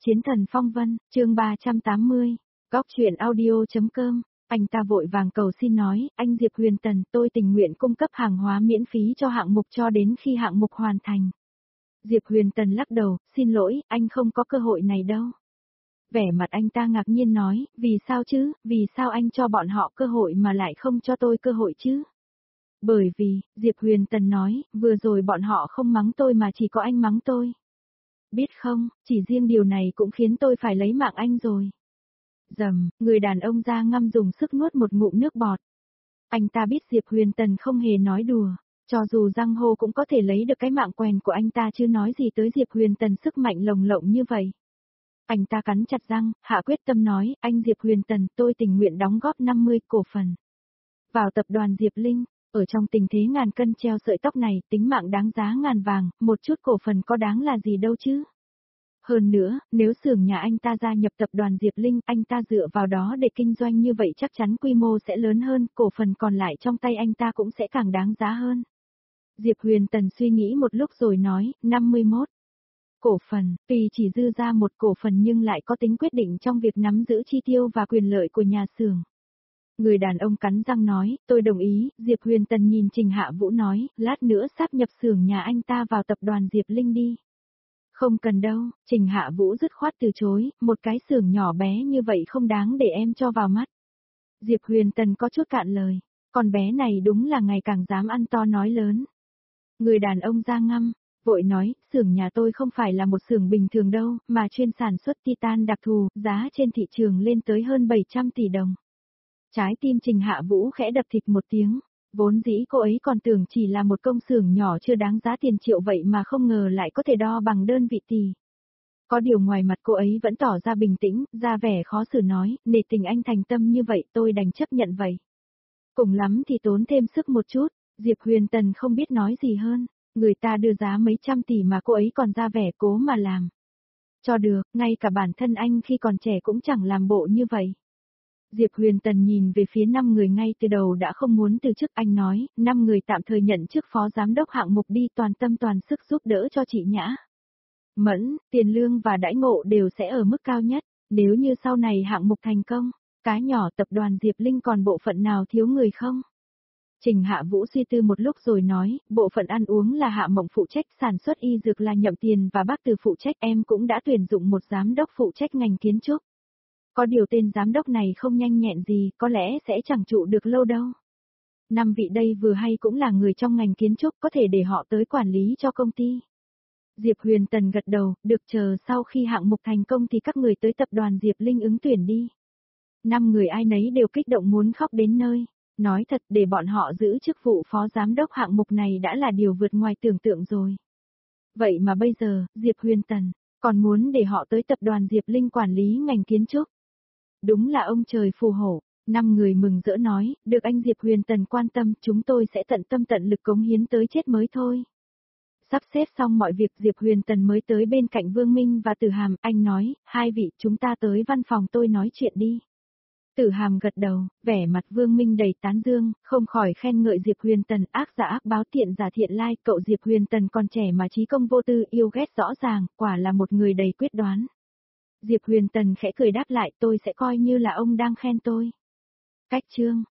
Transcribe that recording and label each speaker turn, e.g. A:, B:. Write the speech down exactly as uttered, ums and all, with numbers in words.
A: Chiến thần phong vân, chương ba trăm tám mươi, Góc truyện audio.com, anh ta vội vàng cầu xin nói, anh Diệp Huyền Tần, tôi tình nguyện cung cấp hàng hóa miễn phí cho hạng mục cho đến khi hạng mục hoàn thành. Diệp Huyền Tần lắc đầu, xin lỗi, anh không có cơ hội này đâu. Vẻ mặt anh ta ngạc nhiên nói, vì sao chứ, vì sao anh cho bọn họ cơ hội mà lại không cho tôi cơ hội chứ? Bởi vì, Diệp Huyền Tần nói, vừa rồi bọn họ không mắng tôi mà chỉ có anh mắng tôi. Biết không, chỉ riêng điều này cũng khiến tôi phải lấy mạng anh rồi. Dầm, người đàn ông da ngăm dùng sức nuốt một ngụm nước bọt. Anh ta biết Diệp Huyền Tần không hề nói đùa, cho dù răng hô cũng có thể lấy được cái mạng quèn của anh ta chứ nói gì tới Diệp Huyền Tần sức mạnh lồng lộng như vậy. Anh ta cắn chặt răng, hạ quyết tâm nói, anh Diệp Huyền Tần, tôi tình nguyện đóng góp năm mươi cổ phần vào tập đoàn Diệp Linh. Ở trong tình thế ngàn cân treo sợi tóc này, tính mạng đáng giá ngàn vàng, một chút cổ phần có đáng là gì đâu chứ. Hơn nữa, nếu xưởng nhà anh ta gia nhập tập đoàn Diệp Linh, anh ta dựa vào đó để kinh doanh như vậy chắc chắn quy mô sẽ lớn hơn, cổ phần còn lại trong tay anh ta cũng sẽ càng đáng giá hơn. Diệp Huyền Tần suy nghĩ một lúc rồi nói, năm mươi mốt. Cổ phần, tuy chỉ dư ra một cổ phần nhưng lại có tính quyết định trong việc nắm giữ chi tiêu và quyền lợi của nhà xưởng. Người đàn ông cắn răng nói, tôi đồng ý, Diệp Huyền Tần nhìn Trình Hạ Vũ nói, lát nữa sáp nhập xưởng nhà anh ta vào tập đoàn Diệp Linh đi. Không cần đâu, Trình Hạ Vũ dứt khoát từ chối, một cái xưởng nhỏ bé như vậy không đáng để em cho vào mắt. Diệp Huyền Tần có chút cạn lời, con bé này đúng là ngày càng dám ăn to nói lớn. Người đàn ông da ngăm, vội nói, xưởng nhà tôi không phải là một xưởng bình thường đâu, mà chuyên sản xuất titan đặc thù, giá trên thị trường lên tới hơn bảy trăm tỷ đồng. Trái tim Trình Hạ Vũ khẽ đập thịt một tiếng, vốn dĩ cô ấy còn tưởng chỉ là một công xưởng nhỏ chưa đáng giá tiền triệu vậy mà không ngờ lại có thể đo bằng đơn vị tỷ. Có điều ngoài mặt cô ấy vẫn tỏ ra bình tĩnh, ra vẻ khó xử nói, nể tình anh thành tâm như vậy tôi đành chấp nhận vậy. Cùng lắm thì tốn thêm sức một chút, Diệp Huyền Tần không biết nói gì hơn, người ta đưa giá mấy trăm tỷ mà cô ấy còn ra vẻ cố mà làm. Cho được, ngay cả bản thân anh khi còn trẻ cũng chẳng làm bộ như vậy. Diệp Huyền Tần nhìn về phía năm người ngay từ đầu đã không muốn từ chức, anh nói, năm người tạm thời nhận chức phó giám đốc hạng mục đi, toàn tâm toàn sức giúp đỡ cho chị Nhã. Mẫn, tiền lương và đãi ngộ đều sẽ ở mức cao nhất, nếu như sau này hạng mục thành công, cái nhỏ tập đoàn Diệp Linh còn bộ phận nào thiếu người không? Trình Hạ Vũ suy tư một lúc rồi nói, bộ phận ăn uống là Hạ Mộng phụ trách, sản xuất y dược là Nhậm Tiền và bác Từ phụ trách, em cũng đã tuyển dụng một giám đốc phụ trách ngành kiến trúc. Có điều tên giám đốc này không nhanh nhẹn gì, có lẽ sẽ chẳng trụ được lâu đâu. Năm vị đây vừa hay cũng là người trong ngành kiến trúc, có thể để họ tới quản lý cho công ty. Diệp Huyền Tần gật đầu, được, chờ sau khi hạng mục thành công thì các người tới tập đoàn Diệp Linh ứng tuyển đi. Năm người ai nấy đều kích động muốn khóc đến nơi. Nói thật, để bọn họ giữ chức vụ phó giám đốc hạng mục này đã là điều vượt ngoài tưởng tượng rồi. Vậy mà bây giờ, Diệp Huyền Tần còn muốn để họ tới tập đoàn Diệp Linh quản lý ngành kiến trúc. Đúng là ông trời phù hộ. Năm người mừng rỡ nói, được anh Diệp Huyền Tần quan tâm, chúng tôi sẽ tận tâm tận lực cống hiến tới chết mới thôi. Sắp xếp xong mọi việc, Diệp Huyền Tần mới tới bên cạnh Vương Minh và Tử Hàm, anh nói, hai vị chúng ta tới văn phòng tôi nói chuyện đi. Tử Hàm gật đầu, vẻ mặt Vương Minh đầy tán dương, không khỏi khen ngợi Diệp Huyền Tần, ác giả ác báo, tiện giả thiện lai, cậu Diệp Huyền Tần còn trẻ mà trí công vô tư, yêu ghét rõ ràng, quả là một người đầy quyết đoán. Diệp Huyền Tần khẽ cười đáp lại, tôi sẽ coi như là ông đang khen tôi. Cách chương